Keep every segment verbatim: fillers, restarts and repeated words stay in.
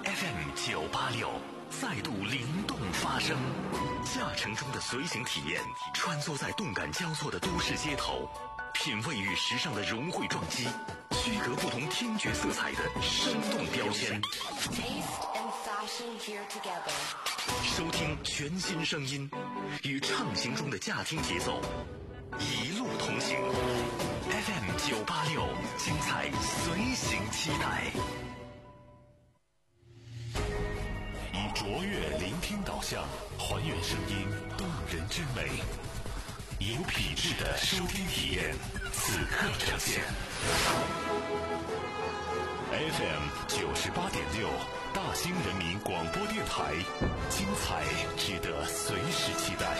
F M 九八六再度灵动发声，驾乘中的随行体验，穿梭在动感交错的都市街头，品味与时尚的融汇撞击，区隔不同听觉色彩的生动标签。收听全新声音，与畅行中的驾听节奏，一路同行。F M 九八六，精彩随行期待。以卓越聆听导向，还原声音动人之美，有品质的收听体验，此刻呈现。F M 九十八点六，大兴人民广播电台，精彩值得随时期待。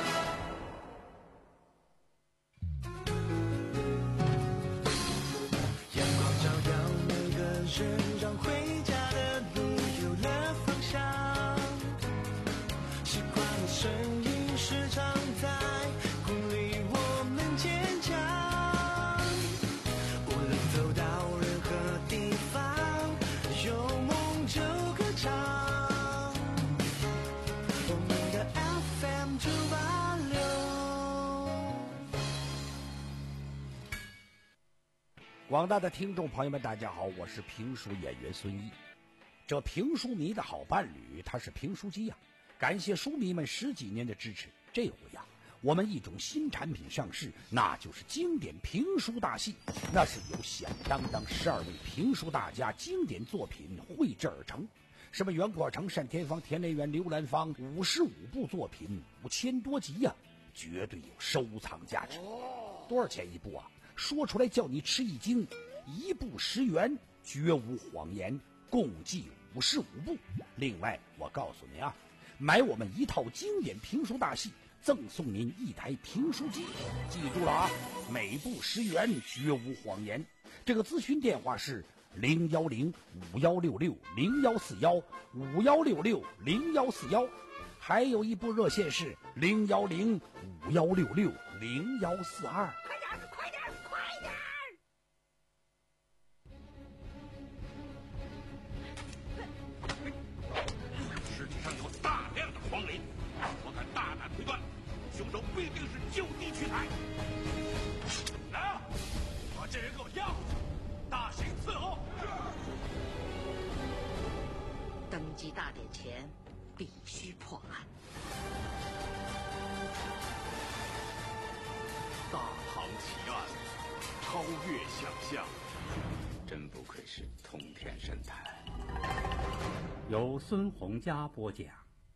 阳光照耀每个人，让回家的路有了方向。习惯的声音时常在鼓励我们坚强。无论走到任何地方，有梦就歌唱。我们的 F M 九八六。 广大的听众朋友们，大家好，我是评书演员孙一。这评书迷的好伴侣，他是评书机呀、啊。感谢书迷们十几年的支持。这回呀、啊，我们一种新产品上市，那就是经典评书大戏。那是由响当当十二位评书大家经典作品绘制而成。什么袁阔成、单田芳、田连元、刘兰芳，五十五部作品，五千多集呀、啊，绝对有收藏价值。多少钱一部啊？说出来叫你吃一惊，一部十元，绝无谎言，共计五十五部。另外，我告诉您啊，买我们一套经典评书大戏，赠送您一台评书机。记住了啊，每部十元，绝无谎言。这个咨询电话是零幺零五幺六六零幺四幺五幺六六零幺四幺，还有一部热线是零幺零五幺六六零幺四二。 快点，快点，快点！ 尸体上有大量的黄磷，我敢大胆推断，凶手必定是就地取材。来啊，把这人给我押回去，大刑伺候。 登基大典前必须破案。 大唐奇案，超越想象，真不愧是通天神探。 由孙洪佳播讲。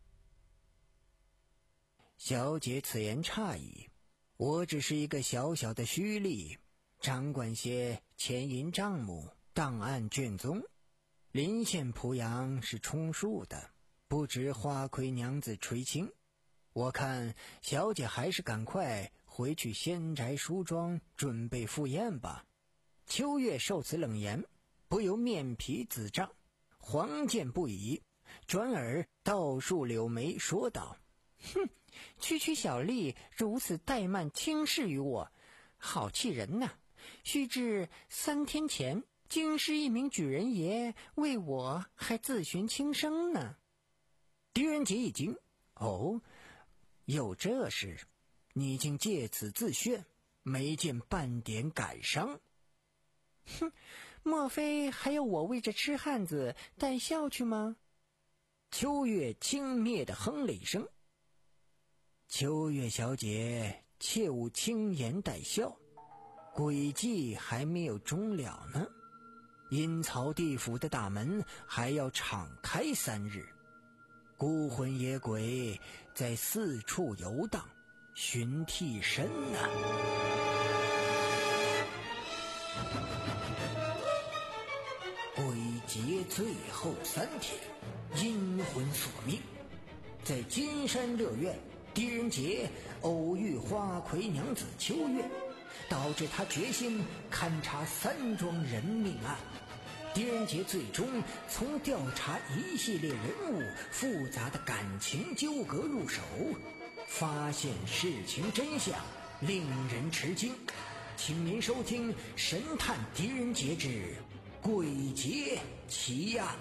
小姐此言差矣，我只是一个小小的虚吏，掌管些钱银账目、档案卷宗。临县濮阳是充数的，不止花魁娘子垂青。我看小姐还是赶快回去仙宅梳妆，准备赴宴吧。秋月受此冷言，不由面皮紫胀，黄见不已，转而倒竖柳眉说道：哼，区区小吏如此怠慢轻视于我，好气人呐！须知三天前京师一名举人爷为我还自寻轻生呢。狄仁杰一惊，哦，有这事？你竟借此自炫，没见半点感伤？哼，莫非还要我为这痴汉子带笑去吗？秋月轻蔑地哼了一声。秋月小姐，切勿轻言带笑，诡计还没有终了呢。阴曹地府的大门还要敞开三日，孤魂野鬼在四处游荡，寻替身呢、啊。鬼节最后三天，阴魂索命。在金山乐苑，狄仁杰偶遇花魁娘子秋月，导致他决心勘察三桩人命案。狄仁杰最终从调查一系列人物复杂的感情纠葛入手，发现事情真相，令人吃惊。请您收听《神探狄仁杰之鬼节奇案。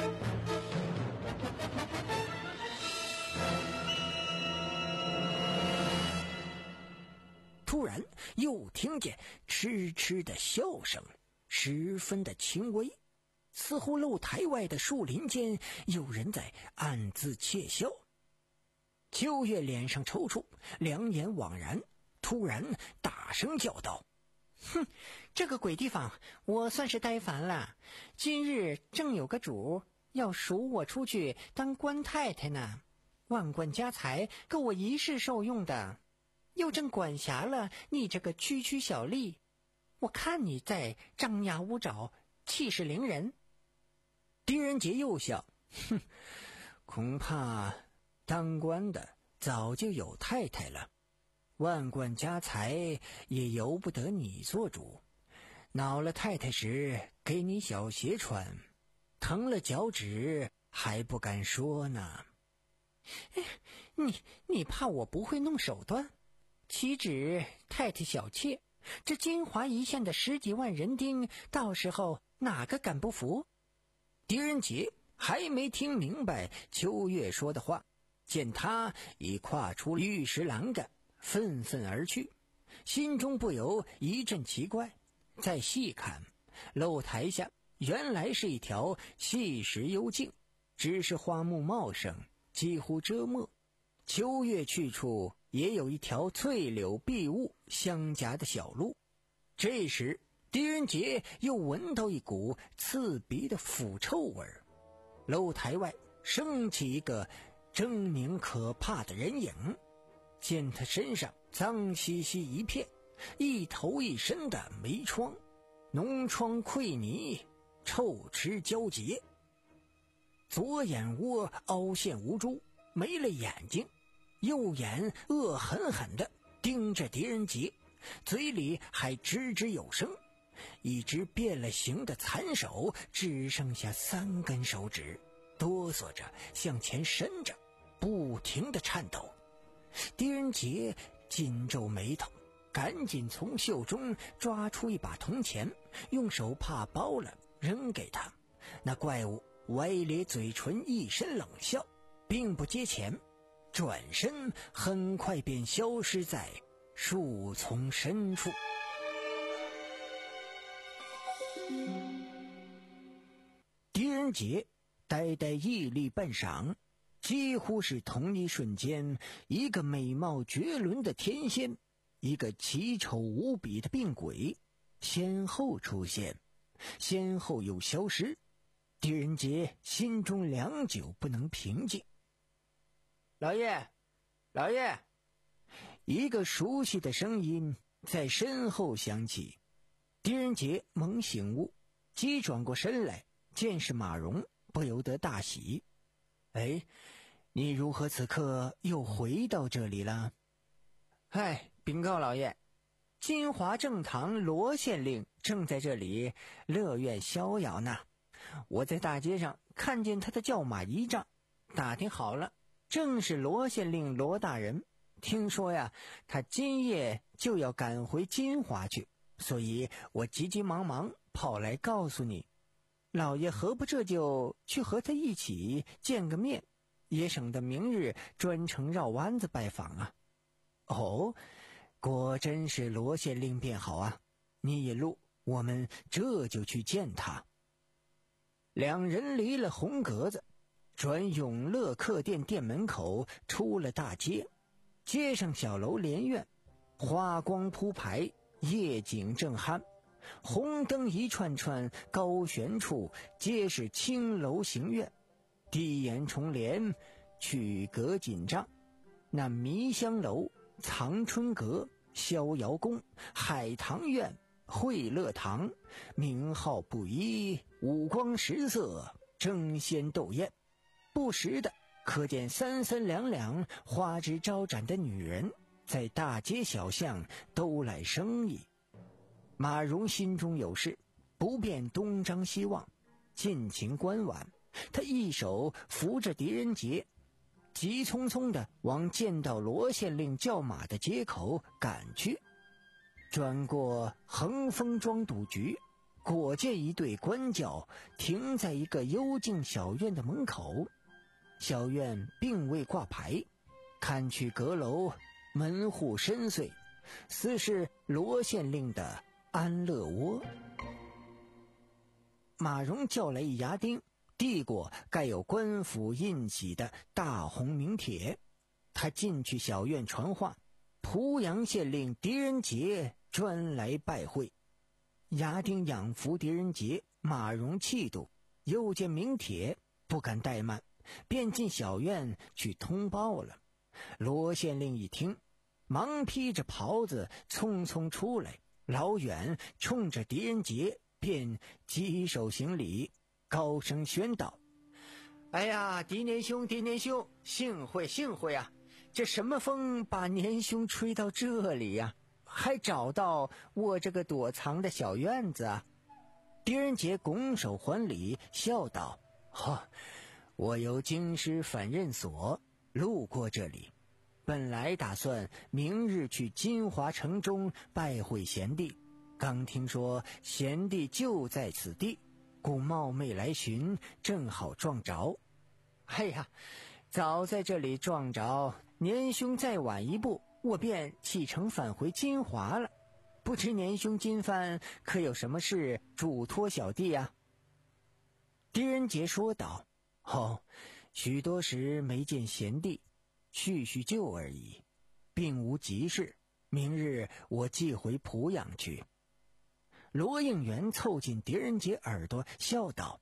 突然又听见痴痴的笑声，十分的轻微，似乎露台外的树林间有人在暗自窃笑。秋月脸上抽搐，两眼惘然，突然大声叫道：哼，这个鬼地方我算是呆烦了，今日正有个主要赎我出去当官太太呢，万贯家财够我一世受用的，又正管辖了你这个区区小吏，我看你在张牙舞爪，气势凌人。狄仁杰又笑，哼，恐怕当官的早就有太太了，万贯家财也由不得你做主，恼了太太时给你小鞋穿，疼了脚趾还不敢说呢。你你怕我不会弄手段？岂止太太小妾，这金华一县的十几万人丁，到时候哪个敢不服？狄仁杰还没听明白秋月说的话，见他已跨出玉石栏杆，愤愤而去，心中不由一阵奇怪。再细看，露台下原来是一条细石幽径，只是花木茂盛，几乎遮没。秋月去处也有一条翠柳碧雾相夹的小路。这时狄仁杰又闻到一股刺鼻的腐臭味，楼台外升起一个狰狞可怕的人影，见他身上脏兮兮一片，一头一身的霉疮，脓疮溃泥，臭池交结，左眼窝凹陷无珠，没了眼睛，右眼恶狠狠地盯着狄仁杰，嘴里还吱吱有声，一只变了形的残手只剩下三根手指，哆嗦着向前伸着，不停地颤抖。狄仁杰紧皱眉头，赶紧从袖中抓出一把铜钱，用手帕包了扔给他。那怪物歪咧嘴唇，一声冷笑，并不接钱，转身很快便消失在树丛深处。狄仁杰呆呆屹立半晌，几乎是同一瞬间，一个美貌绝伦的天仙，一个奇丑无比的病鬼，先后出现，先后又消失。狄仁杰心中良久不能平静。老爷，老爷！一个熟悉的声音在身后响起。狄仁杰猛醒悟，急转过身来，见是马蓉，不由得大喜。哎，你如何此刻又回到这里了？嗨，禀告老爷，金华正堂罗县令正在这里乐苑逍遥呢。我在大街上看见他的叫马仪仗，打听好了，正是罗县令罗大人。听说呀，他今夜就要赶回金华去，所以我急急忙忙跑来告诉你，老爷何不这就去和他一起见个面，也省得明日专程绕弯子拜访啊。哦，果真是罗县令便好啊，你引路，我们这就去见他。两人离了红格子，转永乐客店店门口，出了大街。街上小楼连院，花光铺排，夜景正酣，红灯一串串高悬处，皆是青楼行院，低檐重帘，曲阁紧张。那迷香楼、藏春阁、逍遥宫、海棠院、惠乐堂，名号不一，五光十色，争先斗艳，不时的可见三三两两花枝招展的女人在大街小巷兜来生意。马蓉心中有事，不便东张西望，尽情观玩。他一手扶着狄仁杰，急匆匆地往见到罗县令叫马的街口赶去。转过恒丰庄赌局， 果见一队官轿停在一个幽静小院的门口。小院并未挂牌，看去阁楼门户深邃，似是罗县令的安乐窝。马荣叫来一牙钉，递过盖有官府印玺的大红名帖。他进去小院传话，濮阳县令狄仁杰专来拜会。牙钉仰服狄仁杰，马荣气度，又见名帖，不敢怠慢，便进小院去通报了。罗县令一听，忙披着袍子匆匆出来，老远冲着狄仁杰便稽首行礼，高声宣道：哎呀，狄年兄，狄年兄，幸会幸会啊！这什么风把年兄吹到这里呀、啊？还找到我这个躲藏的小院子啊？狄仁杰拱手还礼，笑道：哦，我由京师反任所路过这里，本来打算明日去金华城中拜会贤弟，刚听说贤弟就在此地，故冒昧来寻，正好撞着。哎呀，早在这里撞着，年兄再晚一步，我便启程返回金华了。不知年兄今番可有什么事嘱托小弟啊？狄仁杰说道：哦，许多时没见贤弟，叙叙旧而已，并无急事，明日我即回濮阳去。罗应元凑近狄仁杰耳朵笑道：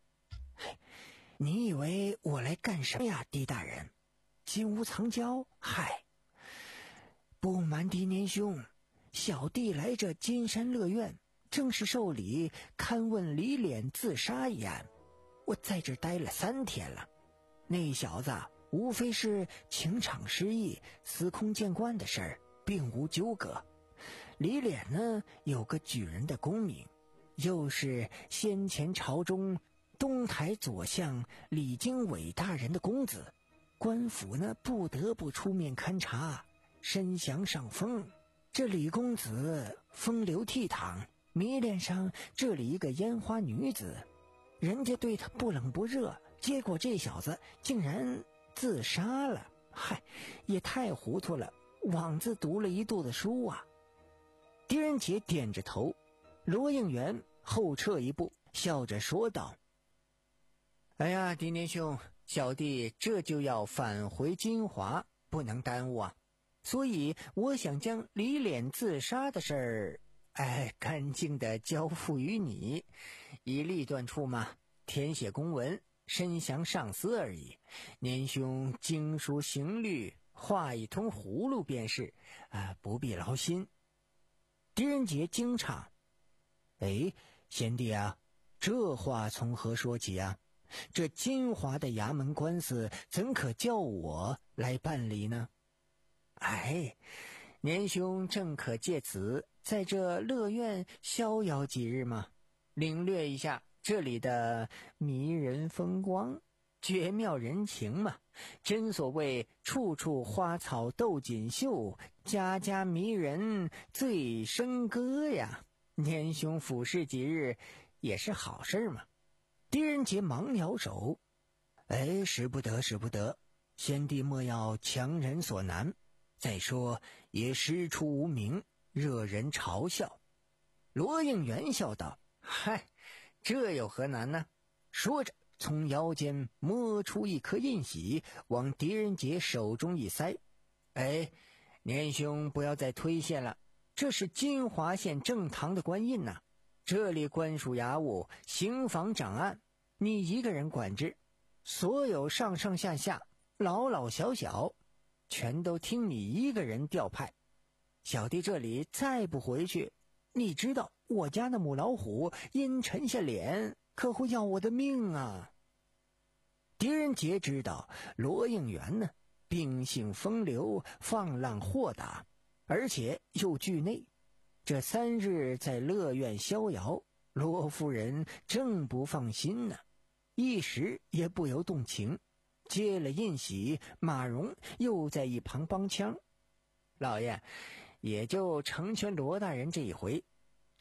你以为我来干什么呀，狄大人？金屋藏娇？嗨，不瞒狄年兄，小弟来这金山乐院，正是受理勘问李脸自杀一案。我在这待了三天了，那小子无非是情场失意、司空见惯的事儿，并无纠葛。李脸呢，有个举人的功名，又是先前朝中东台左相李经纬大人的公子，官府呢不得不出面勘察，身降上风。这李公子风流倜傥，迷恋上这里一个烟花女子，人家对他不冷不热，结果这小子竟然自杀了。嗨，也太糊涂了，枉自读了一肚子书啊！狄仁杰点着头，罗应元后撤一步，笑着说道：哎呀，狄年兄，小弟这就要返回金华，不能耽误啊，所以我想将李脸自杀的事儿哎，干净的交付于你，以立断处嘛，填写公文，申降上司而已。年兄经书行律，画一通葫芦便是，啊，不必劳心。狄仁杰惊诧：哎，贤弟啊，这话从何说起啊？这金华的衙门官司怎可叫我来办理呢？哎，年兄正可借此在这乐院逍遥几日嘛，领略一下这里的迷人风光，绝妙人情嘛。真所谓处处花草斗锦绣，家家迷人醉笙歌呀。年兄俯视几日也是好事嘛。狄仁杰忙摇手：哎，使不得使不得，先帝莫要强人所难，再说也师出无名，惹人嘲笑。罗应元笑道：嗨，这有何难呢？说着从腰间摸出一颗印玺，往狄仁杰手中一塞：哎，年兄不要再推卸了，这是金华县正堂的官印呐、啊，这里官署衙务、刑房掌案，你一个人管制，所有上上下下、老老小小，全都听你一个人调派。小弟这里再不回去，你知道我家那母老虎因沉下脸，可会要我的命啊！狄仁杰知道罗应元呢，秉性风流，放浪豁达，而且又惧内。这三日在乐院逍遥，罗夫人正不放心呢，一时也不由动情。接了印玺，马荣又在一旁帮腔：老爷，也就成全罗大人这一回，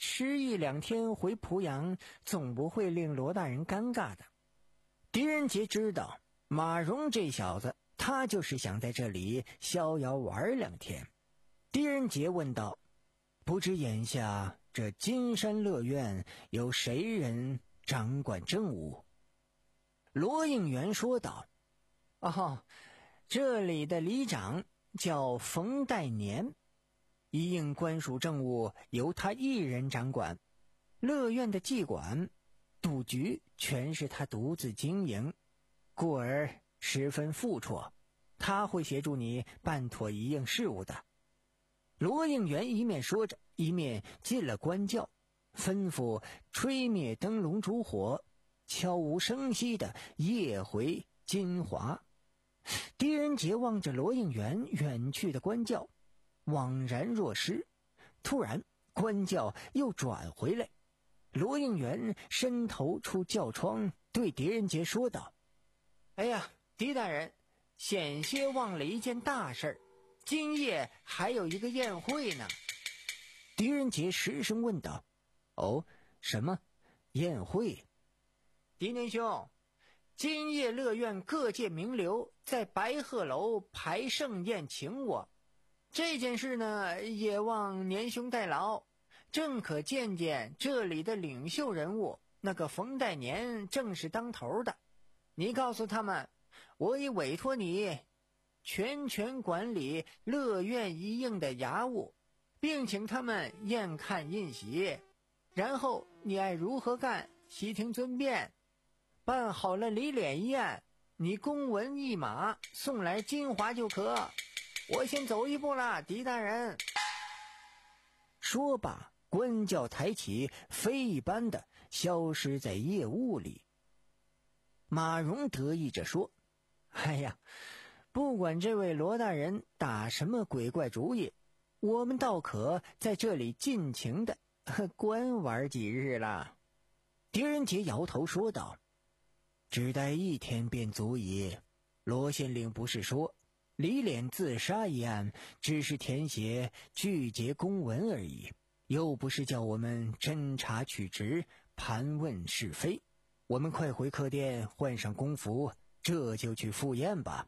迟一两天回濮阳，总不会令罗大人尴尬的。狄仁杰知道马荣这小子，他就是想在这里逍遥玩两天。狄仁杰问道：不知眼下这金山乐院有谁人掌管政务？罗应元说道：哦，这里的里长叫冯代年，一应官署政务由他一人掌管，乐院的妓馆、赌局全是他独自经营，故而十分付绰，他会协助你办妥一应事务的。罗应元一面说着，一面进了官轿，吩咐吹灭灯笼烛火，悄无声息地夜回金华。狄仁杰望着罗应元远去的官轿，惘然若失。突然官轿又转回来，罗应元伸头出轿窗，对狄仁杰说道：哎呀，狄大人，险些忘了一件大事儿，今夜还有一个宴会呢。狄仁杰失声问道：哦，什么宴会？狄年兄，今夜乐院各界名流在白鹤楼排盛宴请我，这件事呢，也望年兄代劳，正可见见这里的领袖人物，那个冯代年正是当头的。你告诉他们，我已委托你全权管理乐院一应的衙务，并请他们验看印玺，然后你爱如何干，悉听尊便。办好了李敛一案，你公文一马送来金华就可。我先走一步了，狄大人。说罢，官轿抬起，飞一般的消失在夜雾里。马荣得意着说：哎呀，不管这位罗大人打什么鬼怪主意，我们倒可在这里尽情的观玩几日了。狄仁杰摇头说道：只待一天便足矣。罗县令不是说李敛自杀一案只是填写拒绝公文而已，又不是叫我们侦查取直，盘问是非。我们快回客店换上工服，这就去赴宴吧。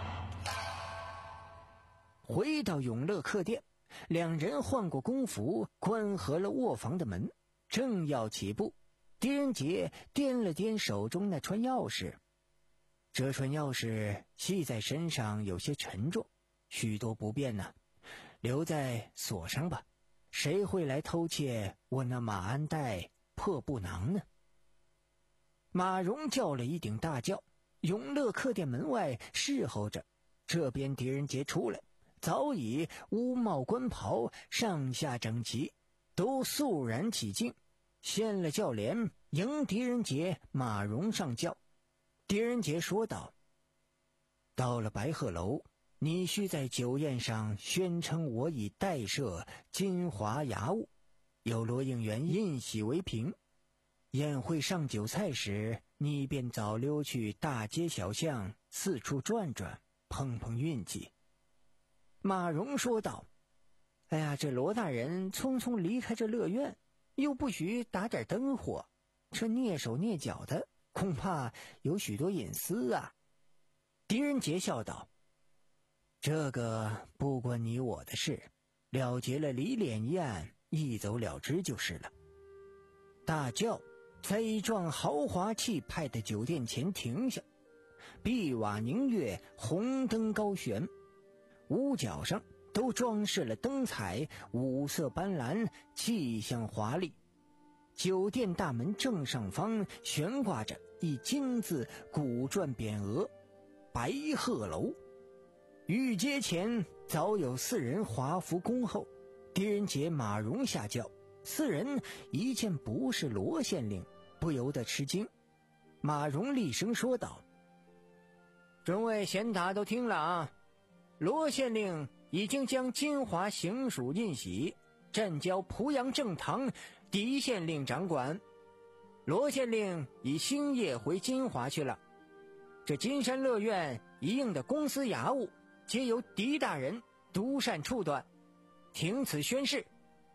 回到永乐客店，两人换过工服，关合了卧房的门，正要起步，狄仁杰掂了掂手中那串钥匙。这串钥匙系在身上有些沉重，许多不便呢、啊，留在锁上吧，谁会来偷窃我那马鞍带破布囊呢？马荣叫了一顶大轿，永乐客店门外侍候着。这边狄仁杰出来，早已乌帽官袍，上下整齐，都肃然起敬，掀了轿帘，迎狄仁杰、马荣上轿。狄仁杰说道：到了白鹤楼，你须在酒宴上宣称我已代设金华衙务，有罗应元印玺为凭。宴会上酒菜时，你便早溜去大街小巷四处转转，碰碰运气。马荣说道：哎呀，这罗大人匆匆离开这乐院，又不许打点灯火，这蹑手蹑脚的，恐怕有许多隐私啊。狄仁杰笑道：这个不关你我的事，了结了李敛一案，一走了之就是了。大轿在一幢豪华气派的酒店前停下，碧瓦凝月，红灯高悬，屋角上都装饰了灯彩，五色斑斓，气象华丽。酒店大门正上方悬挂着一金字古篆匾额“白鹤楼”。御阶前早有四人华服恭候，狄仁杰、马荣下轿，四人一见不是罗县令，不由得吃惊。马荣厉声说道：众位贤达都听了啊，罗县令已经将金华行署印玺暂交濮阳正堂狄县令掌管，罗县令已星夜回金华去了。这金山乐院一应的公司衙务皆由狄大人独擅处断，听此宣誓，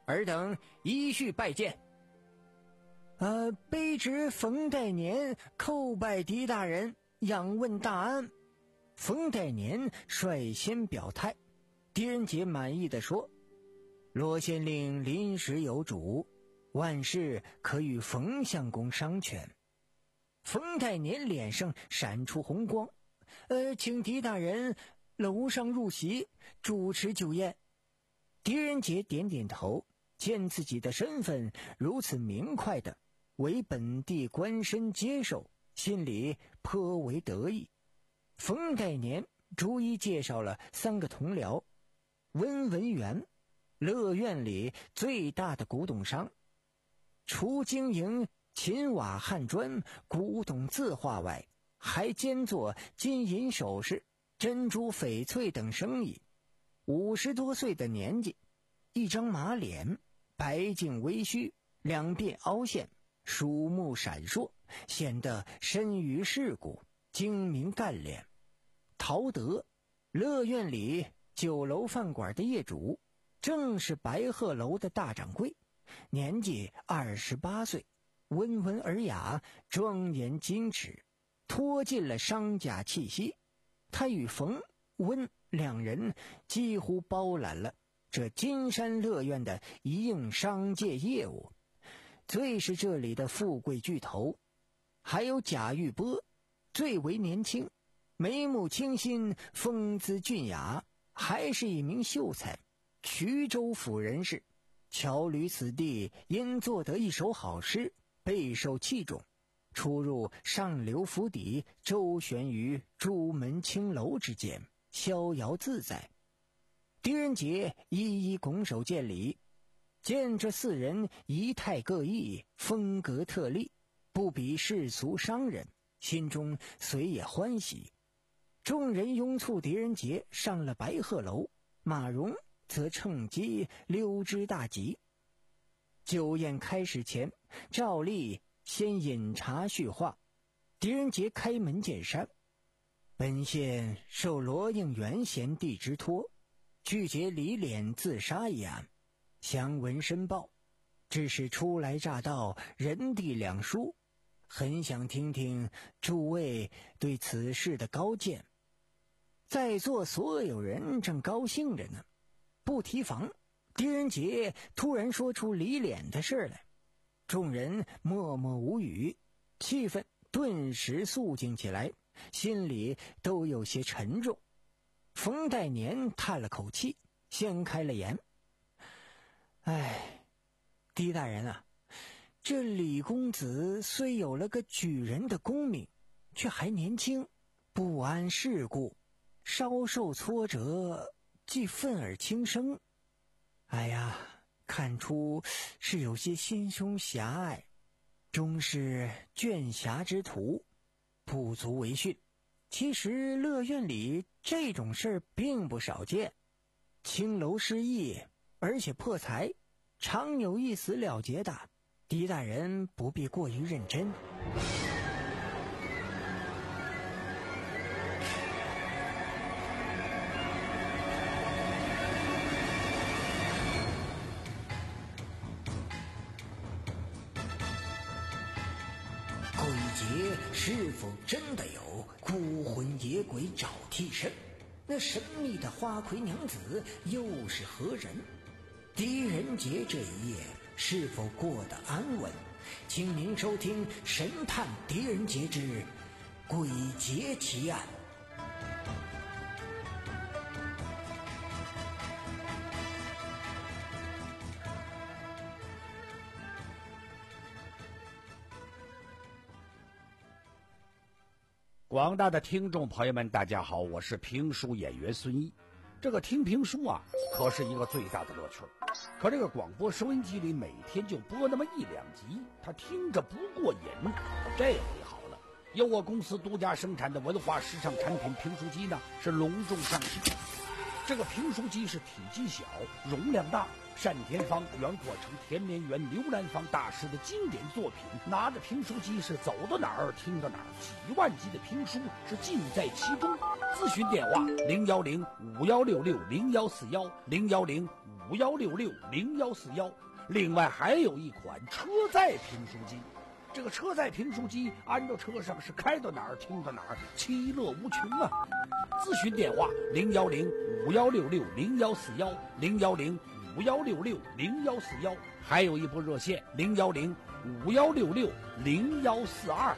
尔等依序拜见。呃，卑职冯代年叩拜狄大人，仰问大安。冯代年率先表态，狄仁杰满意地说：罗县令临时有主，万事可与冯相公商权。冯代年脸上闪出红光，呃，请狄大人楼上入席，主持酒宴。狄仁杰点点头，见自己的身份如此明快的为本地官绅接受，心里颇为得意。冯代年逐一介绍了三个同僚：温文元，乐院里最大的古董商，除经营秦瓦汉砖、古董字画外，还兼做金银首饰、珍珠翡翠等生意。五十多岁的年纪，一张马脸，白净微须，两鬓凹陷，鼠目闪烁，显得身于世故，精明干练。陶德，乐院里酒楼饭馆的业主，正是白鹤楼的大掌柜，年纪二十八岁，温文尔雅，庄严矜持，脱尽了商家气息。他与冯、温两人几乎包揽了这金山乐院的一应商界业务。最是这里的富贵巨头，还有贾玉波，最为年轻，眉目清新，风姿俊雅，还是一名秀才，衢州府人士。乔吕此地因做得一首好诗，备受器重，出入上流府邸，周旋于朱门青楼之间，逍遥自在。狄仁杰一一拱手见礼，见这四人仪态各异，风格特立，不比世俗商人，心中虽也欢喜。众人拥簇狄仁杰上了白鹤楼，马荣则趁机溜之大吉。酒宴开始前，照例先饮茶叙话。狄仁杰开门见山：本县受罗应元贤弟之托，拒绝李敛自杀一案，详闻申报，只是初来乍到，人地两疏，很想听听诸位对此事的高见。在座所有人正高兴着呢，不提防，狄仁杰突然说出李敛的事来，众人默默无语，气氛顿时肃静起来，心里都有些沉重。冯代年叹了口气，先开了言：哎，狄大人啊，这李公子虽有了个举人的功名，却还年轻，不谙世故，稍受挫折即愤而轻生。哎呀，看出是有些心胸狭隘，终是倦侠之徒，不足为训。其实乐院里这种事并不少见，青楼失意而且破财，常有一死了结的，狄大人不必过于认真。鬼节是否真的有孤魂野鬼找替身？那神秘的花魁娘子又是何人？狄仁杰这一夜是否过得安稳？请您收听《神探狄仁杰之鬼节奇案》。 广大的听众朋友们，大家好，我是评书演员孙一。这个听评书啊，可是一个最大的乐趣。可这个广播收音机里每天就播那么一两集，他听着不过瘾。这回好了，由我公司独家生产的文化时尚产品评书机呢，是隆重上市。这个评书机是体积小，容量大，单田芳、袁阔成、田连元、刘兰芳大师的经典作品。拿着评书机是走到哪儿听到哪儿，几万集的评书是尽在其中。咨询电话：零幺零五幺六六零幺四幺零幺零五五幺六六零幺四幺。另外还有一款车载评书机，这个车载评书机安到车上是开到哪儿听到哪儿，其乐无穷啊！咨询电话零幺零五幺六六零幺四幺零幺零五幺六六零幺四幺，还有一部热线零幺零五幺六六零幺四二。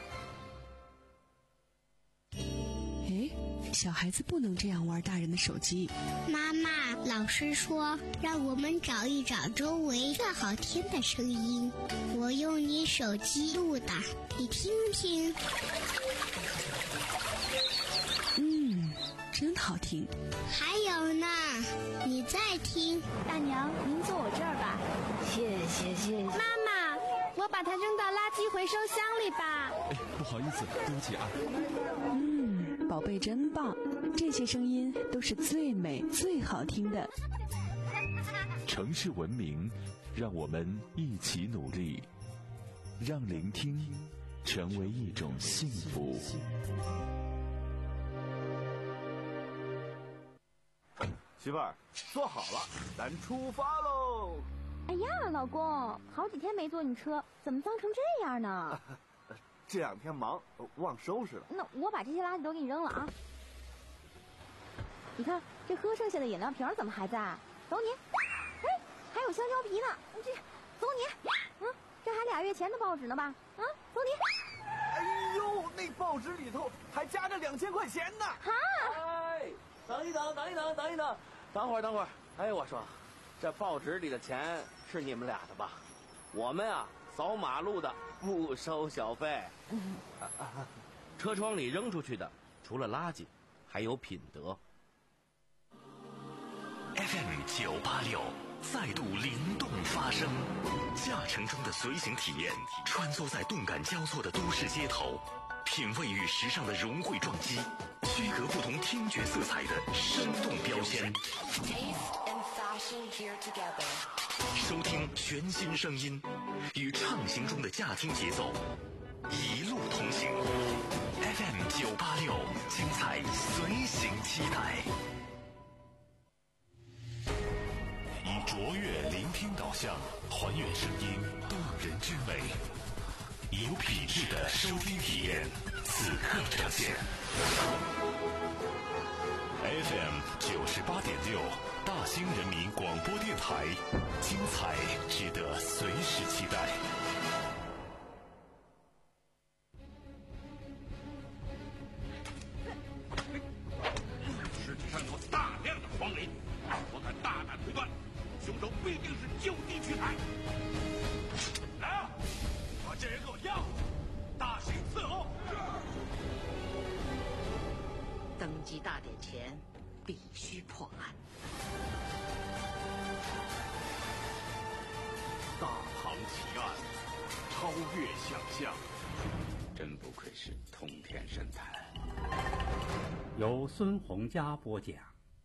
哎，小孩子不能这样玩大人的手机。 妈妈，老师说让我们找一找周围最好听的声音，我用你手机录的，你听听。 嗯，真好听。 还有呢，你再听。 大娘，您坐我这儿吧。 谢谢谢谢。 妈妈，我把它扔到垃圾回收箱里吧。 哎，不好意思，对不起啊。 嗯，宝贝真棒，这些声音都是最美最好听的。 城市文明，让我们一起努力，让聆听成为一种幸福。 媳妇儿，坐好了，咱出发喽！ 哎呀，老公，好几天没坐你车，怎么脏成这样呢？ 这两天忙，忘收拾了。 那我把这些垃圾都给你扔了啊！你看，这喝剩下的饮料瓶怎么还在？走你！哎，还有香蕉皮呢，这走你！嗯，这还俩月前的报纸呢吧？啊，走你！ 哎呦，那报纸里头还夹着两千块钱呢！ 哈！ 哎，等一等，等一等，等一等，等会儿，等会儿。哎，我说，这报纸里的钱是你们俩的吧？我们啊，扫马路的不收小费。车窗里扔出去的，除了垃圾，还有品德。 F M 九八六再度灵动发声，驾乘中的随行体验，穿梭在动感交错的都市街头，品味与时尚的融汇撞击，区隔不同听觉色彩的生动标签。收听全新声音，与畅行中的驾听节奏，一路同行。F M 九八六，精彩随行期待。以卓越聆听导向，还原声音动人之美，有品质的收听体验，此刻呈现。F M 九十八点六，大兴人民广播电台，精彩值得随时期待。 尸体上有大量的黄磷，我敢大胆推断，凶手必定是就地取材。来啊，把这人给我押回去，大刑伺候。 登基大典前必须破案。 大唐奇案，超越想象，真不愧是通天神探。 由孙洪佳播讲。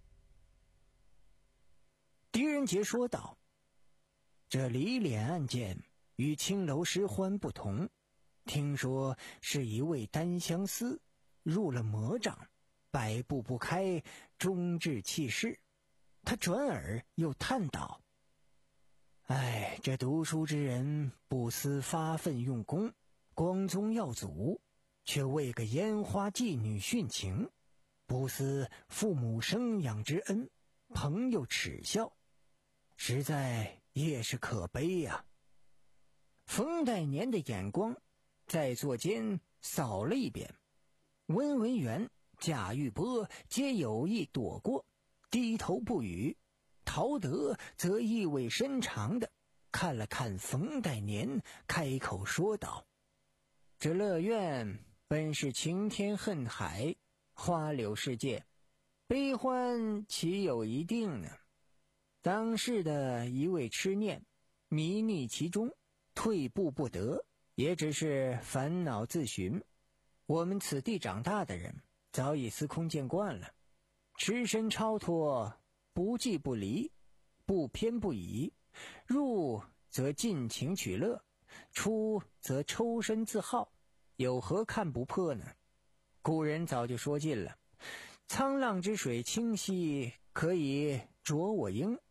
狄仁杰说道：“这李脸案件与青楼失欢不同，听说是一位单相思入了魔掌，百步不开，终至弃世。”他转而又叹道：“哎，这读书之人不思发奋用功，光宗耀祖，却为个烟花妓女殉情，不思父母生养之恩，朋友耻笑，实在也是可悲呀。”冯代年的眼光在座间扫了一遍，温文元、贾玉波皆有意躲过，低头不语。陶德则意味深长地看了看冯代年，开口说道：“这乐苑本是晴天恨海，花柳世界，悲欢岂有一定呢？当世的一味痴念，迷溺其中，退步不得，也只是烦恼自寻。我们此地长大的人，早已司空见惯了，持身超脱，不计不离，不偏不倚，入则尽情取乐，出则抽身自好，有何看不破呢？古人早就说尽了，沧浪之水清兮，可以濯我缨，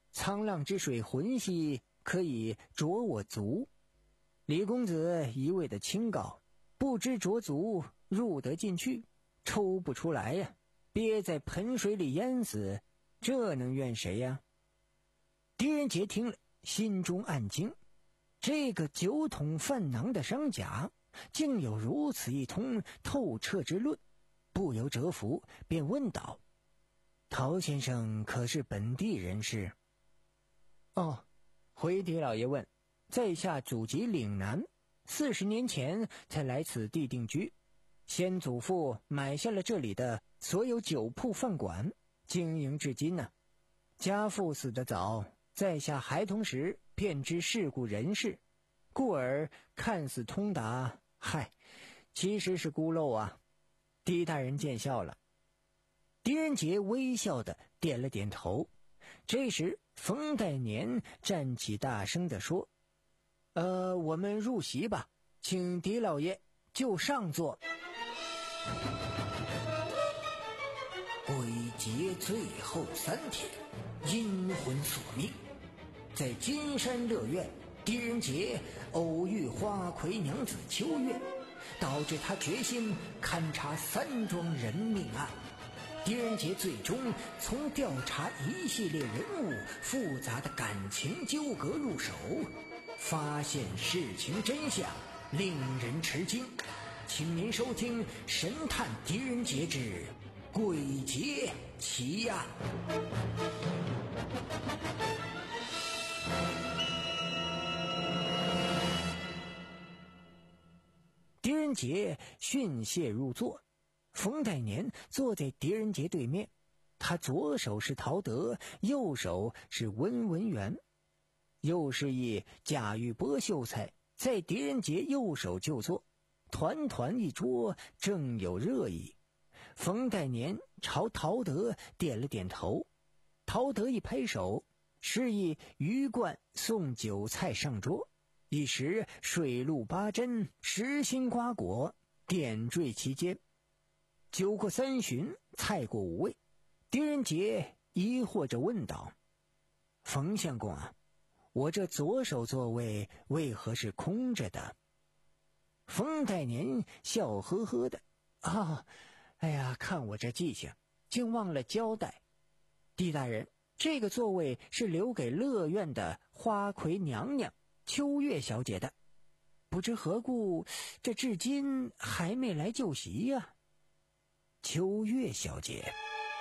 沧浪之水浑兮，可以濯我足。李公子一味的清高，不知濯足入得进去，抽不出来呀，憋在盆水里淹死，这能怨谁呀？狄仁杰听了，心中暗惊，这个酒桶饭囊的商贾竟有如此一通透彻之论，不由折服，便问道：陶先生可是本地人士？哦，回狄老爷问，在下祖籍岭南，四十年前才来此地定居，先祖父买下了这里的所有酒铺饭馆，经营至今呢、啊。家父死得早，在下孩童时便知世故人事，故而看似通达，嗨，其实是孤陋啊。狄大人见笑了。狄仁杰微笑的点了点头。这时冯代年站起大声地说：呃，我们入席吧，请狄老爷就上座。鬼节最后三天，阴魂索命，在金山乐苑，狄仁杰偶遇花魁娘子秋月，导致他决心勘察三桩人命案。狄仁杰最终从调查一系列人物复杂的感情纠葛入手，发现事情真相，令人吃惊。请您收听《神探狄仁杰之鬼节奇案》。狄仁杰训谢入座，冯代年坐在狄仁杰对面，他左手是陶德，右手是温文元。右示意贾玉波秀才在狄仁杰右手就坐，团团一桌，正有热议。冯代年朝陶德点了点头，陶德一拍手，示意鱼贯送酒菜上桌。一时水陆八珍，实心瓜果点缀其间。酒过三巡，菜过五味，狄仁杰疑惑着问道：冯相公啊，我这左手座位为何是空着的？冯代年笑呵呵的：啊，哎呀，看我这记性，竟忘了交代。狄大人，这个座位是留给乐苑的花魁娘娘秋月小姐的，不知何故，这至今还没来就席呀、啊。秋月小姐。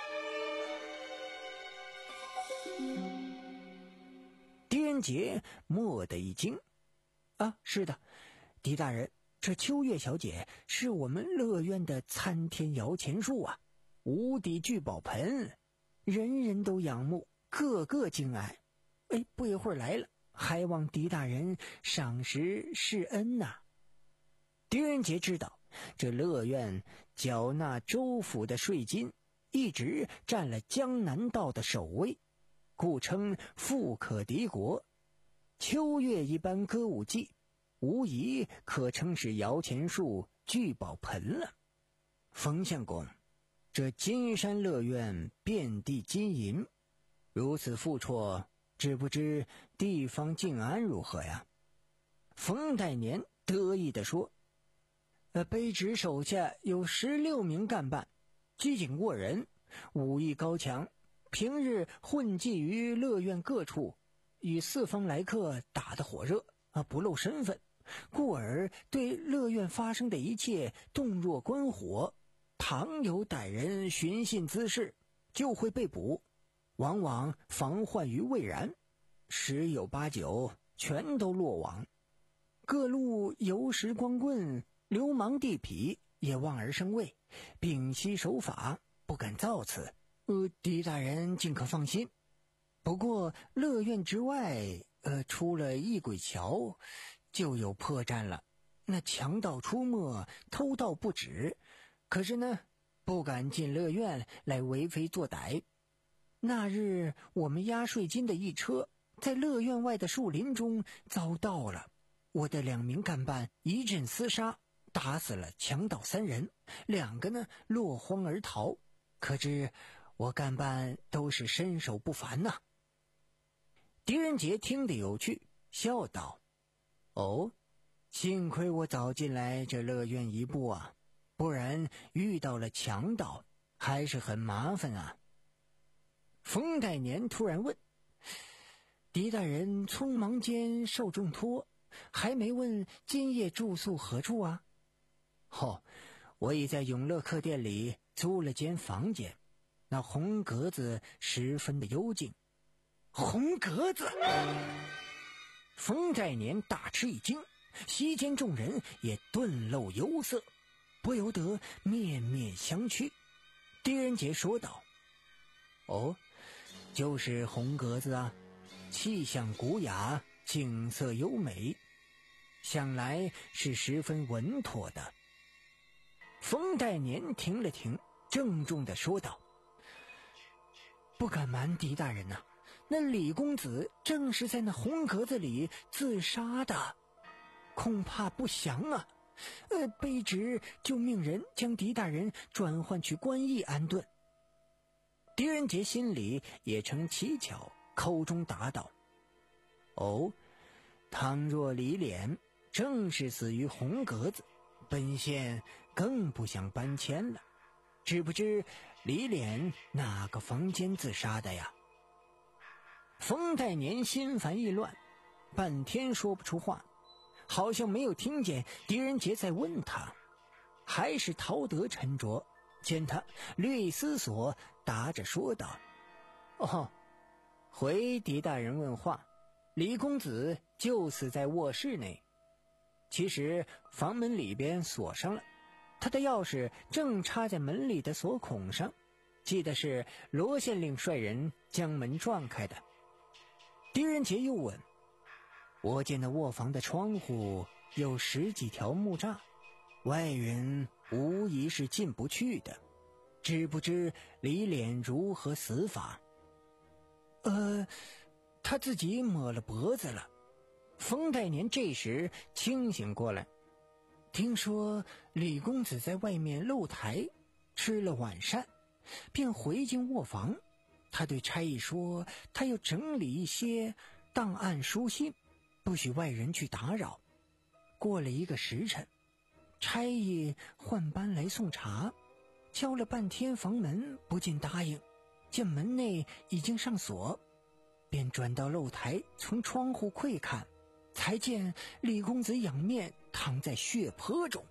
狄仁杰蓦地一惊，啊，是的，狄大人，这秋月小姐是我们乐苑的参天摇钱树啊，无敌聚宝盆，人人都仰慕，个个敬爱。哎，不一会儿来了，还望狄大人赏识施恩呐、啊。狄仁杰知道，这乐苑缴纳州府的税金，一直占了江南道的首位，故称富可敌国。秋月一般歌舞伎，无疑可称是摇钱树聚宝盆了。冯相公，这金山乐苑遍地金银，如此富绰，只不知地方静安如何呀？冯代年得意地说：呃，卑职手下有十六名干办，机警过人，武艺高强，平日混迹于乐苑各处，与四方来客打得火热啊，不露身份，故而对乐苑发生的一切洞若观火。倘有歹人寻衅滋事，就会被捕，往往防患于未然，十有八九全都落网。各路游石光棍、流氓地痞也望而生畏，屏息守法，不敢造次。呃，狄大人尽可放心。不过乐苑之外，呃，出了异鬼桥，就有破绽了。那强盗出没，偷盗不止，可是呢，不敢进乐苑来为非作歹。那日我们押税金的一车，在乐苑外的树林中遭盗了，我的两名干办一阵厮杀，打死了强盗三人，两个呢落荒而逃。可知我干办都是身手不凡呐、啊。 狄仁杰听得有趣，笑道：哦，幸亏我早进来这乐园一步啊，不然遇到了强盗还是很麻烦啊。冯代年突然问：狄大人匆忙间受重托，还没问今夜住宿何处啊？哦，我已在永乐客店里租了间房间，那红格子十分的幽静。红格子！冯代年大吃一惊，席间众人也顿露忧色，不由得面面相觑。狄仁杰说道：哦，就是红格子啊，气象古雅，景色优美，想来是十分稳妥的。冯代年停了停，郑重地说道：不敢瞒狄大人啊，那李公子正是在那红格子里自杀的，恐怕不祥啊！呃，卑职就命人将狄大人转换去官驿安顿。狄仁杰心里也成蹊跷，口中答道：哦，倘若李脸正是死于红格子，本县更不想搬迁了。只不知李脸哪个房间自杀的呀？冯代年心烦意乱，半天说不出话，好像没有听见狄仁杰在问他，还是陶德沉着，见他略一思索，答着说道：哦，回狄大人问话，李公子就死在卧室内，其实房门里边锁上了，他的钥匙正插在门里的锁孔上，记得是罗县令率人将门撞开的。狄仁杰又问：我见那卧房的窗户有十几条木栅，外人无疑是进不去的，只不知李脸如何死法？呃，他自己抹了脖子了。冯代年这时清醒过来，听说李公子在外面露台吃了晚膳，便回进卧房。他对差役说，他要整理一些档案书信，不许外人去打扰。过了一个时辰，差役换班来送茶，敲了半天房门不见答应，见门内已经上锁，便转到露台，从窗户窥看，才见李公子仰面躺在血泊中。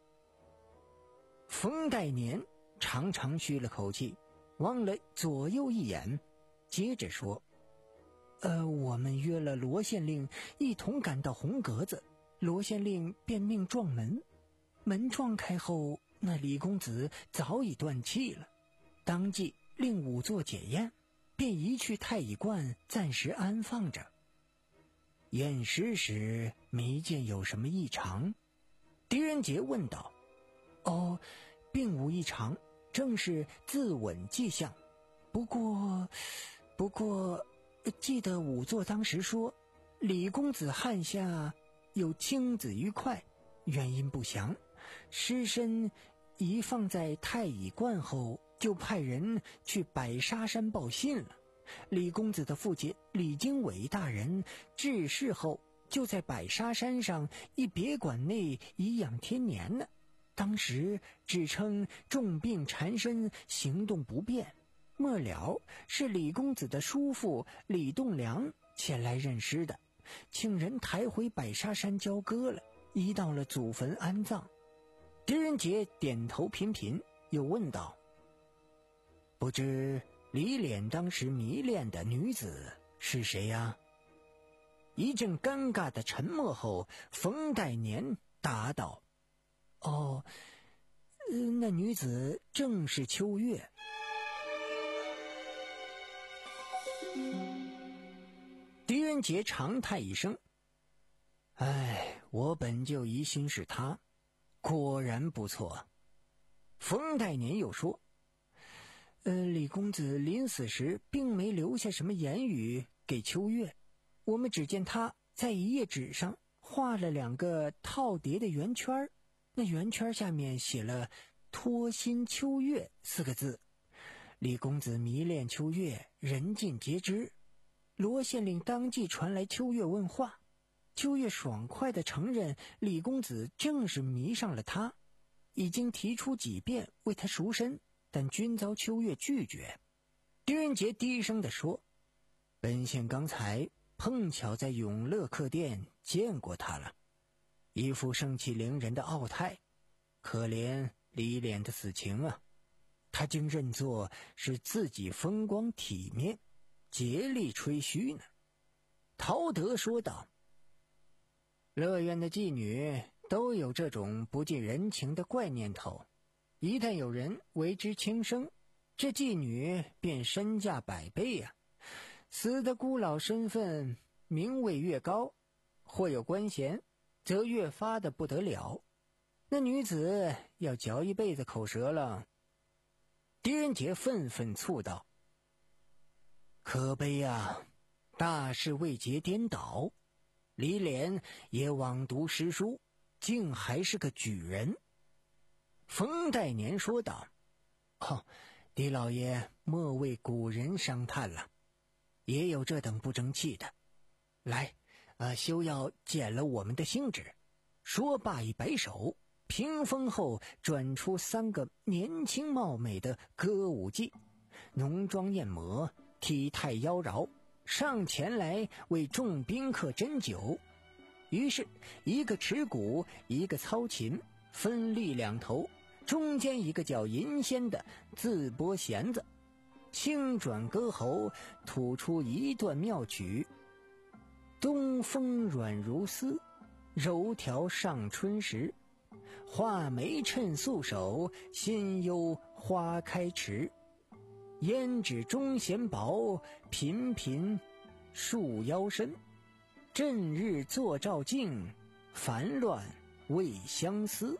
冯代年长长吁了口气，望了左右一眼，接着说：呃，我们约了罗县令一同赶到红格子，罗县令便命撞门，门撞开后，那李公子早已断气了，当即令仵作检验，便移去太乙观暂时安放着。验尸时没见有什么异常。狄仁杰问道：哦，并无异常，正是自刎迹象。不过不过记得仵作当时说，李公子汗下有青紫于块，原因不详，尸身移放在太乙观后，就派人去百沙山报信了。李公子的父亲李经纬大人致仕后，就在百沙山上一别馆内颐养天年呢。当时只称重病缠身，行动不便，末了是李公子的叔父李栋梁前来认尸的，请人抬回百沙山交割了，移到了祖坟安葬。狄仁杰点头频频，又问道：不知李脸当时迷恋的女子是谁呀？一阵尴尬的沉默后，冯代年答道：哦，呃、那女子正是秋月。狄仁杰长叹一声：哎，我本就疑心是他，果然不错。冯代年又说：呃，李公子临死时并没留下什么言语给秋月，我们只见他在一页纸上画了两个套叠的圆圈，那圆圈下面写了托心秋月四个字。李公子迷恋秋月，人尽皆知。 罗县令当即传来秋月问话。秋月爽快地承认李公子正是迷上了他，已经提出几遍为他赎身，但均遭秋月拒绝。狄仁杰低声地说：本县刚才碰巧在永乐客店见过他了，一副盛气凌人的傲态，可怜李脸的死情啊！他竟认作是自己风光体面，竭力吹嘘呢。陶德说道：乐园的妓女都有这种不近人情的怪念头，一旦有人为之轻生，这妓女便身价百倍呀、啊！死的孤老身份名位越高，或有官衔，则越发的不得了。那女子要嚼一辈子口舌了。狄仁杰愤愤促道：可悲啊，大事未捷颠倒，李脸也枉读诗书，竟还是个举人。冯代年说道：哦，狄老爷莫为古人伤叹了，也有这等不争气的。来，呃，休要减了我们的兴致。说罢一摆手，屏风后转出三个年轻貌美的歌舞伎，浓妆艳抹，体态妖娆，上前来为众宾客斟酒。于是一个持鼓，一个操琴，分立两头，中间一个叫银仙的自拨弦子，轻转歌喉，吐出一段妙曲：东风软如丝，柔条上春时，画眉衬素手，心忧花开迟。胭脂中弦薄，频频束腰身。振日坐照镜，烦乱未相思。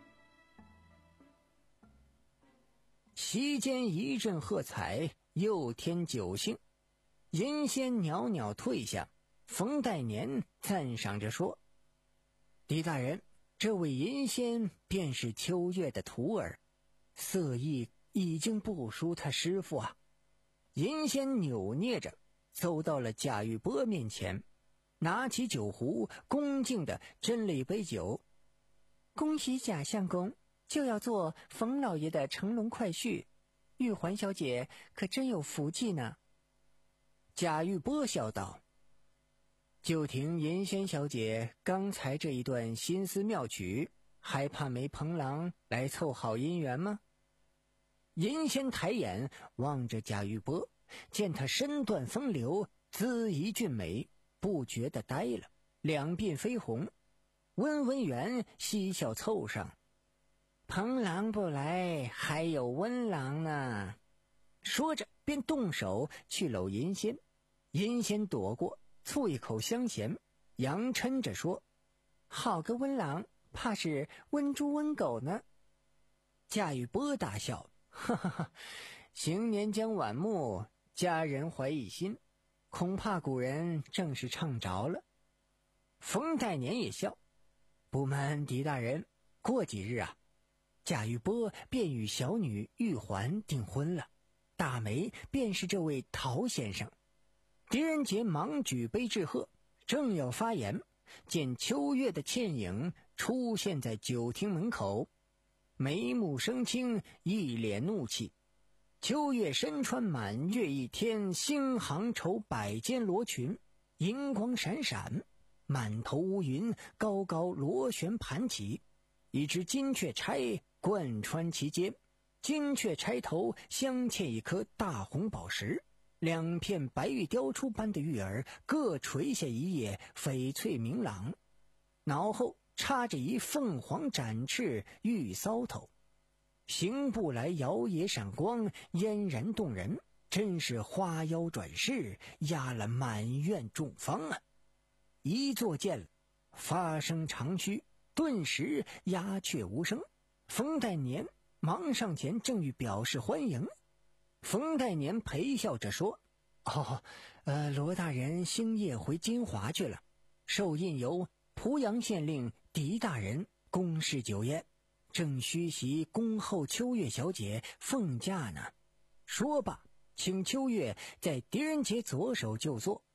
席间一阵喝彩，又添酒兴。银仙袅袅退下，冯代年赞赏着说：狄大人，这位银仙便是秋月的徒儿，色艺已经不输他师傅啊。银仙扭捏着走到了贾玉波面前，拿起酒壶，恭敬地斟了一杯酒。恭喜贾相公，就要做冯老爷的乘龙快婿，玉环小姐可真有福气呢。贾玉波笑道：就听银仙小姐刚才这一段心思妙曲，还怕没彭郎来凑好姻缘吗？银仙抬眼望着贾玉波，见他身段风流，姿仪俊美，不觉得呆了，两鬓绯红。温文元嬉笑凑上：彭郎不来，还有温郎呢。说着便动手去搂银仙，银仙躲过，啐一口香涎，扬嗔着说：好个温郎，怕是温猪温狗呢。贾玉波大笑：哈哈哈，行年将晚暮，佳人怀一心，恐怕古人正是唱着了。冯代年也笑：不瞒狄大人，过几日啊，贾玉波便与小女玉环订婚了，大媒便是这位陶先生。狄仁杰忙举杯致贺，正要发言，见秋月的倩影出现在酒厅门口，眉目生青，一脸怒气。秋月身穿满月一天星行绸百间罗裙，银光闪闪，满头乌云高高螺旋盘起，一只金雀钗贯穿其间，金雀钗头镶嵌一颗大红宝石，两片白玉雕出般的玉耳各垂下一叶，翡翠明朗，脑后插着一凤凰展翅玉搔头，行步来摇曳闪光，嫣然动人，真是花腰转世，压了满院众芳啊！一坐见了，发声长吁，顿时鸦雀无声。冯代年忙上前正欲表示欢迎，冯代年陪笑着说：哦，呃，罗大人星夜回金华去了，受印由濮阳县令狄大人公事酒宴，正虚席恭候秋月小姐奉驾呢。说罢，请秋月在狄仁杰左手就坐，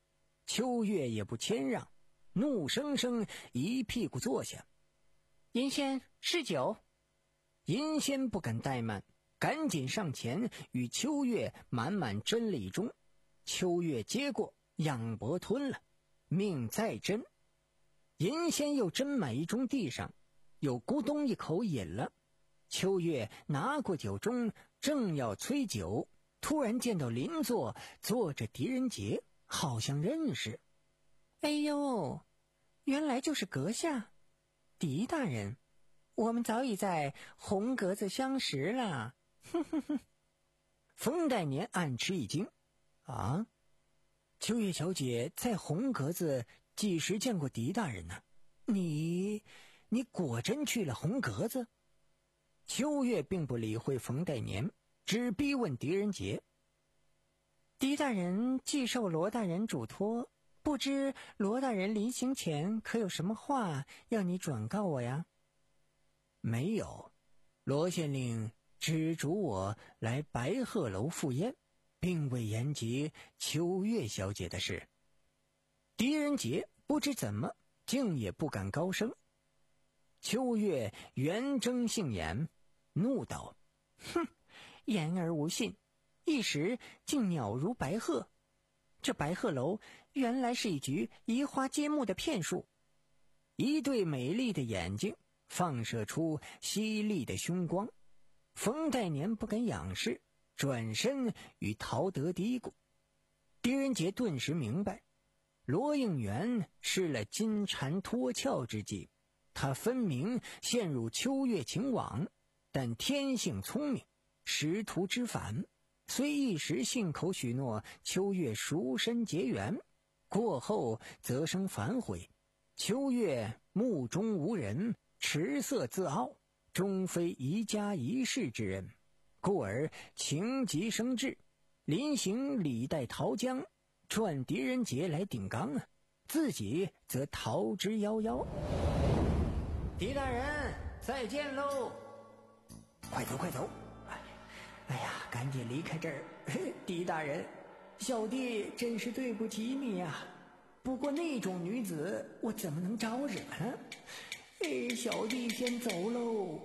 秋月也不谦让，怒生生一屁股坐下。银仙施酒。银仙不敢怠慢，赶紧上前与秋月满满斟了一盅。秋月接过，仰脖吞了，命再斟。银仙又斟满一盅地上，又咕咚一口饮了。秋月拿过酒盅，正要催酒，突然见到邻座坐着狄仁杰，好像认识。哎呦，原来就是阁下，狄大人，我们早已在红格子相识了。哼哼哼。冯代年暗吃一惊，啊，秋月小姐在红格子几时见过狄大人呢？你，你果真去了红格子？秋月并不理会冯代年，只逼问狄仁杰。狄大人既受罗大人嘱托，不知罗大人临行前可有什么话要你转告我呀？没有，罗县令只嘱我来白鹤楼赴宴，并未言及秋月小姐的事。狄仁杰不知怎么竟也不敢高声。秋月圆睁杏眼，怒道：哼，言而无信，一时竟鸟如白鹤。这白鹤楼原来是一局移花接木的骗术。一对美丽的眼睛放射出犀利的凶光，冯代年不敢仰视，转身与陶德嘀咕。狄仁杰顿时明白，罗应元施了金蝉脱壳之计，他分明陷入秋月情网，但天性聪明，识途知返，虽一时信口许诺秋月赎身结缘，过后则生反悔。秋月目中无人，持色自傲，终非一家一室之人，故而情急生智，临行礼待陶江，赚狄仁杰来顶缸啊，自己则逃之夭夭。狄大人，再见喽！快走快走！哎呀，赶紧离开这儿！狄大人，小弟真是对不起你呀、啊。不过那种女子，我怎么能招惹呢？哎，小弟先走喽。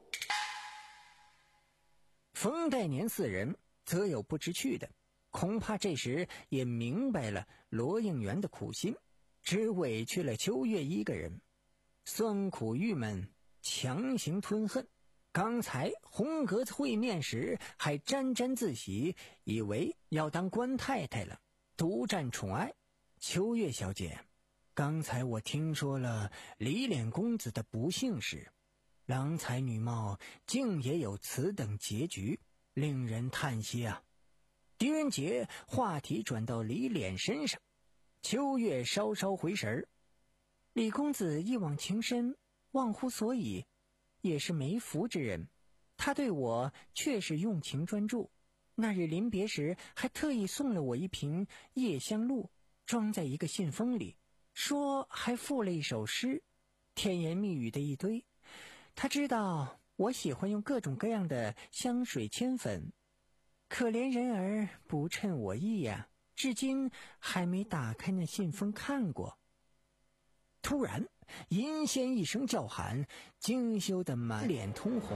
冯代年四人则有不知趣的，恐怕这时也明白了罗应元的苦心，只委屈了秋月一个人，酸苦郁闷，强行吞恨。刚才红格子会面时还沾沾自喜，以为要当官太太了，独占宠爱。秋月小姐，刚才我听说了李脸公子的不幸事，郎才女貌，竟也有此等结局，令人叹息啊。狄仁杰话题转到李脸身上，秋月稍稍回神儿。李公子一往情深，忘乎所以，也是没福之人，他对我确实用情专注，那日临别时还特意送了我一瓶夜香露，装在一个信封里，说还附了一首诗，甜言蜜语的一堆。他知道我喜欢用各种各样的香水铅粉，可怜人儿不称我意呀、啊，至今还没打开那信封看过。突然银仙一声叫喊，惊羞得满脸通红。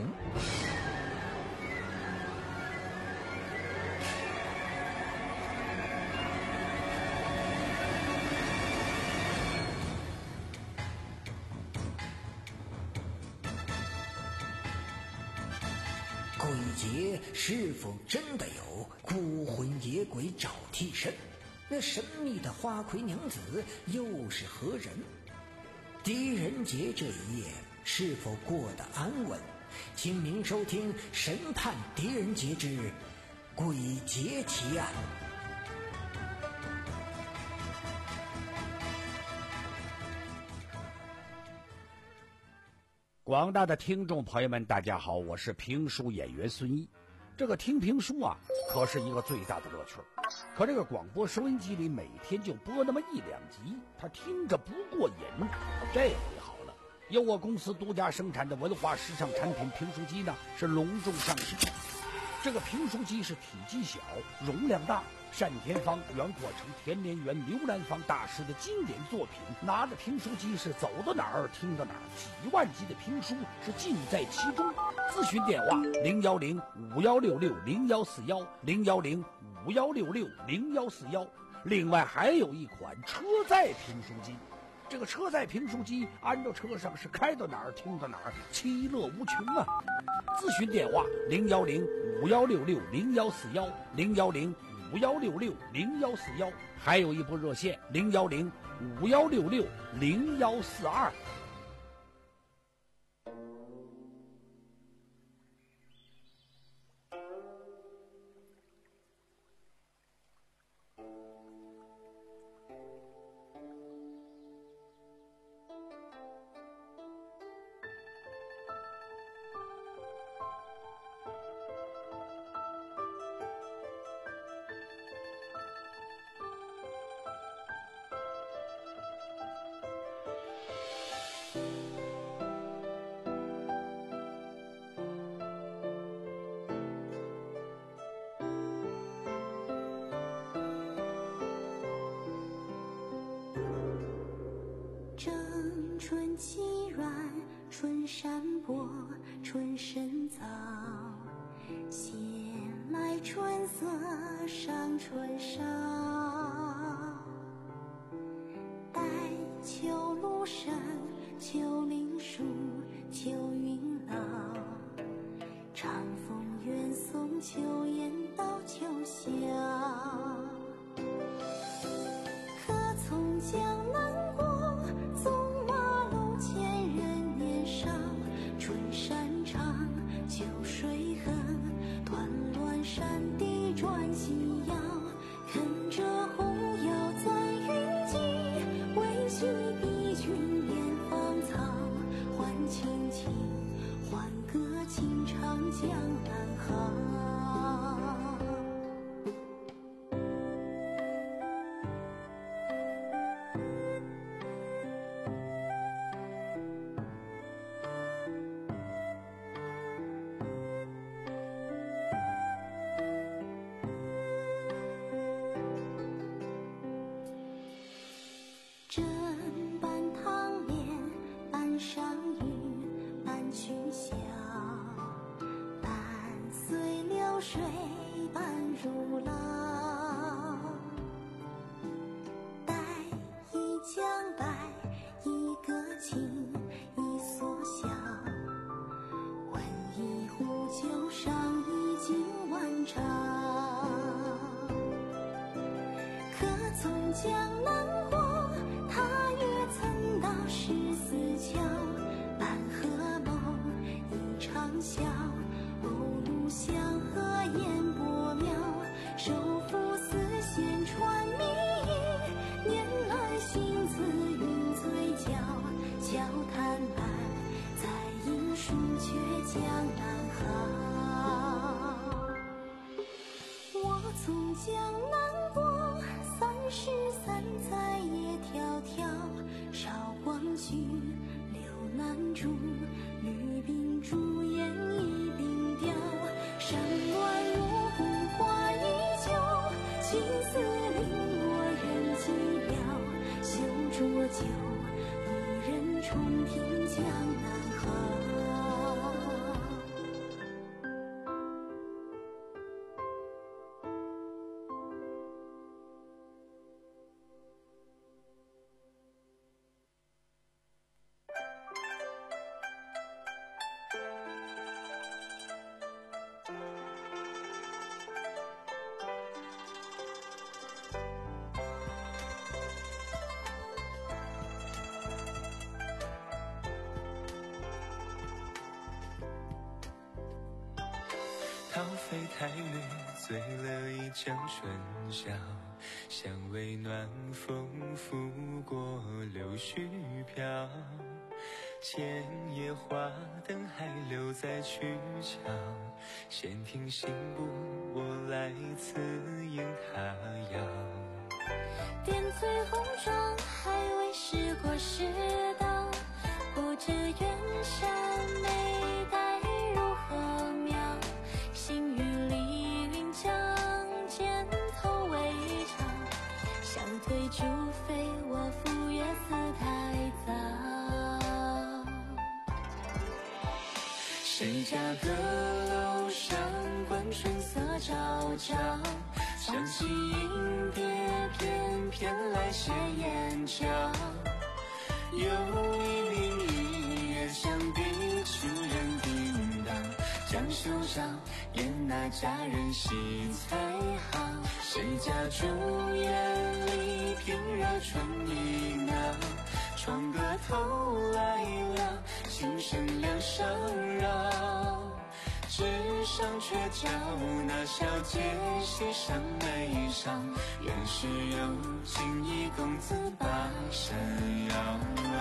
鬼节是否真的有孤魂野鬼找替身？那神秘的花魁娘子又是何人？狄仁杰这一夜是否过得安稳？请您收听《神探狄仁杰之鬼节奇案》。 广大的听众朋友们，大家好，我是评书演员孙一。这个听评书啊，可是一个最大的乐趣。可这个广播收音机里每天就播那么一两集，他听着不过瘾。这回好了，由我公司独家生产的文化时尚产品评书机呢，是隆重上市。 这个评书机是体积小，容量大。单田芳、袁阔成、田连元、刘兰芳大师的经典作品，拿着评书机是走到哪儿听到哪儿，几万集的评书是尽在其中。咨询电话零幺零五幺六六零幺四幺零幺零五幺六六零幺四幺。另外还有一款车载评书机，这个车载评书机安到车上是开到哪儿听到哪儿，其乐无穷啊！咨询电话零幺零五幺六六零幺四幺零幺零五幺六六零幺四幺，还有一部热线零幺零五幺六六零幺四二。 正春气软，春山薄，春深早。闲来春色上春梢，待秋露深，秋林疏，秋云老。长风远送秋雁到秋宵，可从江南过，纵马路前人年少。春山长，秋水横，团乱山地转夕阳。看着红腰在云际，为须逼君遍芳草。换青青，换歌轻唱江南好。枕半堂莲，半上云，半群霄。半随流水，半入牢。待一将来，一个情，一所笑。闻一壶酒上，一襟晚照。可从江南过，他也曾到十四桥。半合梦，一场笑。鸥鹭相和烟波渺，手扶丝线传谜语。年来心字云嘴角，笑谈满，再吟数却江南好。我从江南过，三十三载也迢迢。韶光去，柳南住，绿鬓朱颜一鬓凋。山峦如故，花依旧，青丝零落人寂寥。休浊酒，一人重听江南好。 桃飞太绿，醉了一江春晓。香味暖风拂过柳絮飘。千叶花灯还留在曲桥。闲庭信步，我来此迎他邀。 点缀红妆，还未识过世道。不知远山眉黛如何描，心与离谁家阁楼上观春色昭昭，想起莺蝶翩翩来斜眼角。有一名日月相比，出人叮当，将袖上燕那佳人惜才好。谁家竹园里平热春意闹，窗歌透来了，琴声两上绕。纸上却照那小姐膝上眉梢，原是有情一公子把山摇。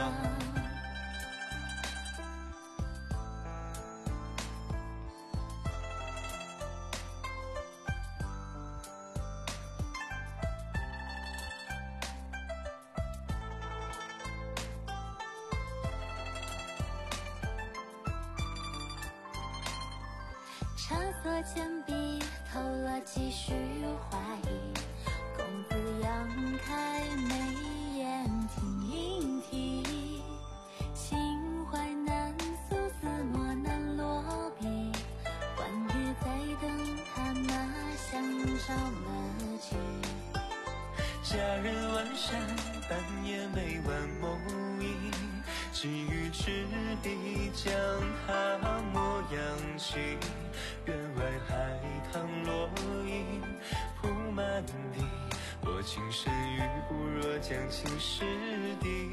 茶色铅笔透了几许怀疑，公子扬开眉眼听莺啼，情怀难诉思莫难落笔，欢月在等他那香照了句。佳人晚山半夜没完梦呓，只于纸笔将他模样去。院外海棠落英铺满地，我情深与不若将情师弟。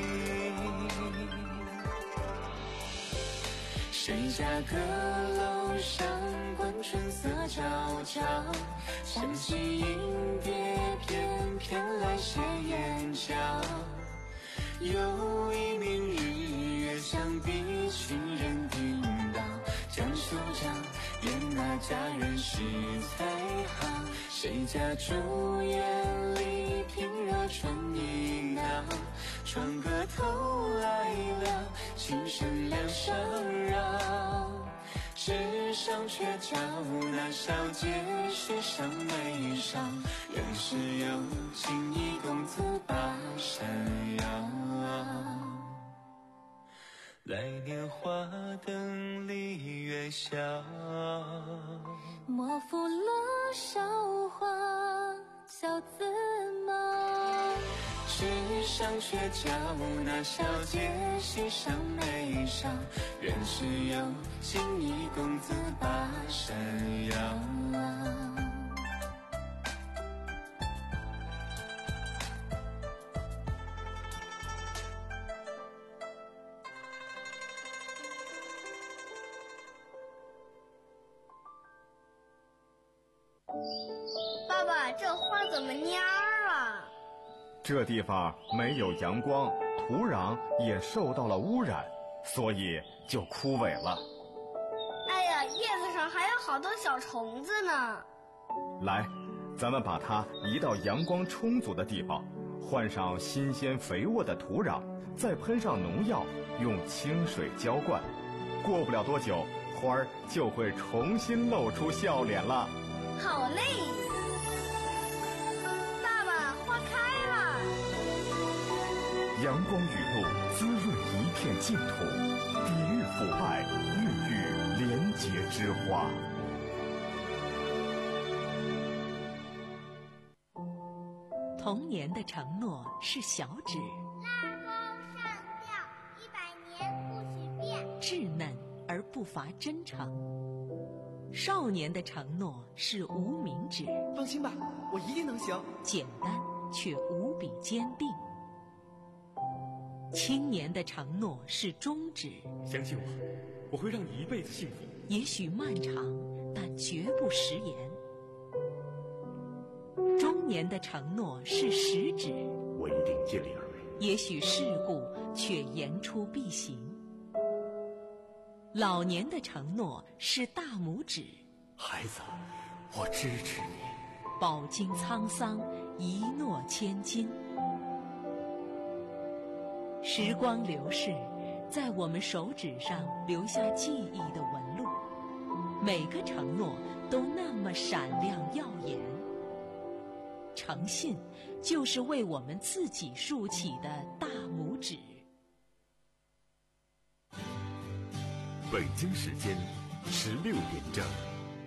谁家阁楼上观春色昭昭，想起莺蝶翩翩来斜眼角。有一名日月相比，群人叮当，将袖照燕那佳人惜才好。谁家竹园里平热春意闹，窗歌透来了，琴声两上绕。纸上却照那小姐膝上眉梢，原是有情一公子把山摇。来年花灯里月宵，莫负了韶华小子貌。纸上却照那小姐膝上眉梢，原是有情一公子把山摇。 爸爸，这花怎么蔫儿了？ 这地方没有阳光，土壤也受到了污染，所以就枯萎了。 哎呀，叶子上还有好多小虫子呢。 来，咱们把它移到阳光充足的地方，换上新鲜肥沃的土壤，再喷上农药，用清水浇灌。过不了多久，花儿就会重新露出笑脸了。 好嘞！爸爸，花开了！ 阳光雨露滋润一片净土，抵御腐败，孕育廉洁之花。 童年的承诺是小指， 拉钩上吊一百年不许变， 稚嫩而不乏真诚。少年的承诺是无名指， 放心吧，我一定能行。 简单却无比坚定。青年的承诺是中指， 相信我，我会让你一辈子幸福。 也许漫长，但绝不食言。中年的承诺是食指， 我一定尽力而为。 也许世故，却言出必行。老年的承诺是大拇指， 孩子，我支持你。 饱经沧桑，一诺千金。时光流逝，在我们手指上留下记忆的纹路，每个承诺都那么闪亮耀眼。诚信就是为我们自己竖起的大拇指。 北京时间十六点整。